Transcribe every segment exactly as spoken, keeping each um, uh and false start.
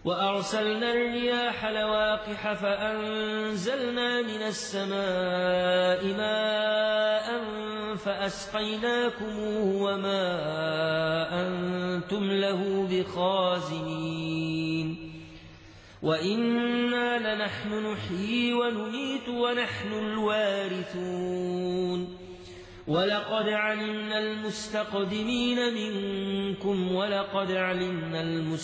وأرسلنا الرياح لواقح فأنزلنا من السماء ماء فأسقيناكموه وما أنتم له بخازنين وإنا لنحن نحيي ونميت ونحن الوارثون ولقد علمنا المستقدمين منكم ولقد علمنا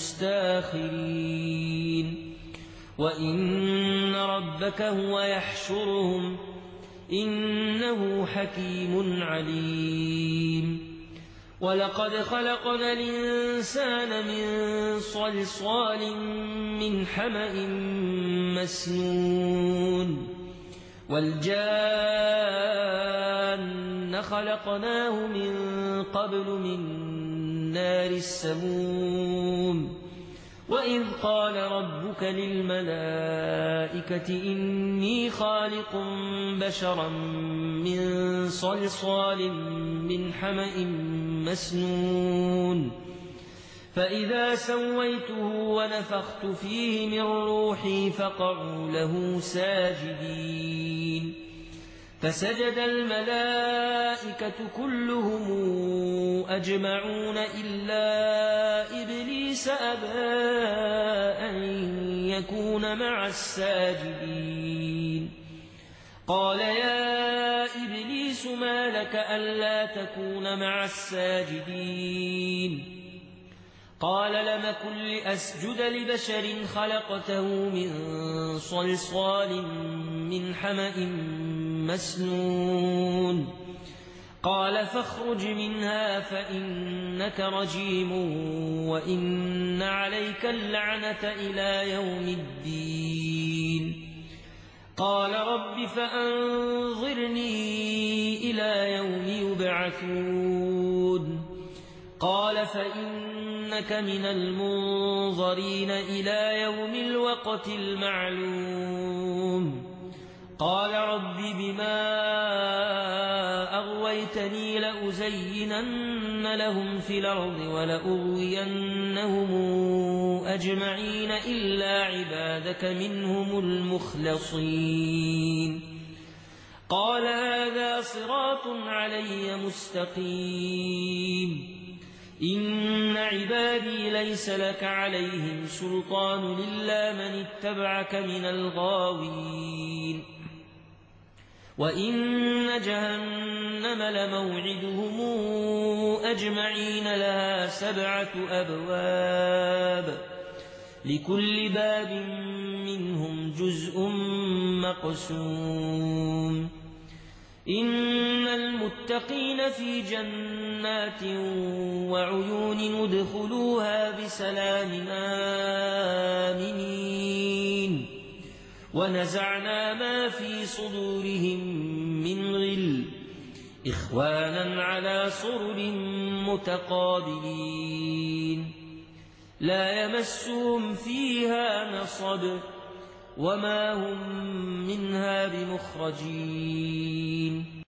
المستاخرين وإن ربك هو يحشرهم إنه حكيم عليم ولقد خلقنا الإنسان من صلصال من حمأ مسنون والجان خلقناه من قبل من نار السموم وإذ قال ربك للملائكة إني خالق بشرا من صلصال من حمأ مسنون فإذا سويته ونفخت فيه من روحي فقعوا له ساجدين فسجد الملائكة كلهم أجمعون إلا إبليس أبى أن يكون مع الساجدين قال يا إبليس ما لك ألا تكون مع الساجدين قال لم كن لأسجد لبشر خلقته من صلصال من حمأ مسنون قال فاخرج منها فإنك رجيم وإن عليك اللعنة إلى يوم الدين قال رب فأنظرني إلى يوم يبعثون قال فإنك من المنظرين إلى يوم الوقت المعلوم قال رب بما أغويتني لأزينن لهم في الأرض ولأغوينهم أجمعين إلا عبادك منهم المخلصين قال هذا صراط علي مستقيم إن عبادي ليس لك عليهم سلطان إلا من اتبعك من الغاوين وإن جهنم لموعدهم أجمعين لها سبعة أبواب لكل باب منهم جزء مقسوم إن المتقين في جنات وعيون ادخلوها بسلام آمنين ونزعنا ما في صدورهم من غل إخوانا على سرر متقابلين لا يمسهم فيها نصب وما هم منها بمخرجين